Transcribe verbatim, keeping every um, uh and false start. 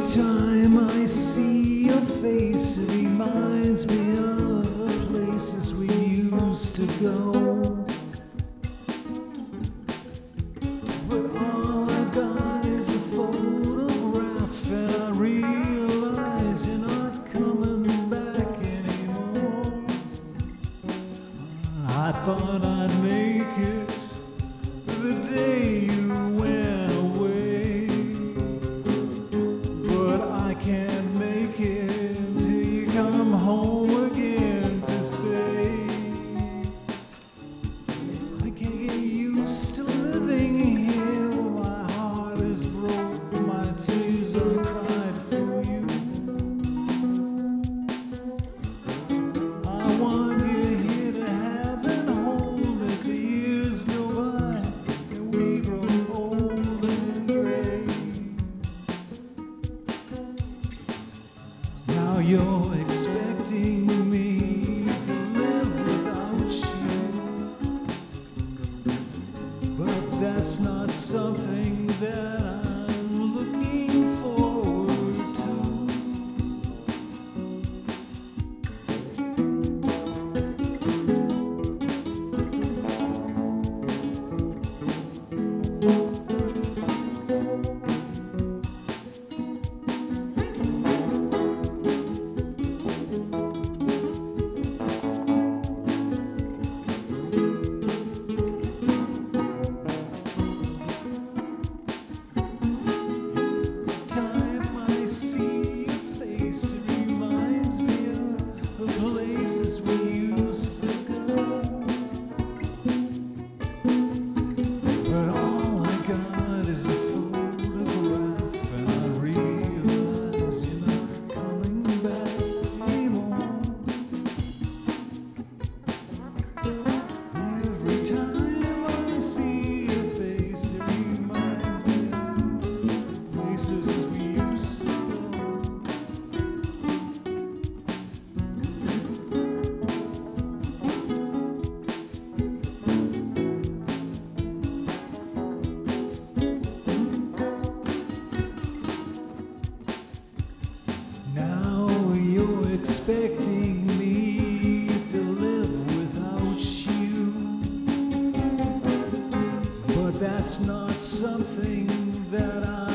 time I see your face, it reminds me of the places we used to go. But all I got is a photograph, and I realize you're not coming back anymore. I thought I'd make it the day you went away, but I can't make it till you come home again to stay. I can't get used to living here where my heart is broke, my tears are cried for you. I want you here to have and hold as the years go by and we grow old and gray. Now you're expecting me to live without you, but that's not something that I'm looking forward to. Time I see your face, it reminds me of the places we used to go. But all I got is a photograph, and I realize you're not coming back anymore. Every time I see your face, it reminds me of places we used to go. Now you're expecting me to live without you, but that's not something that I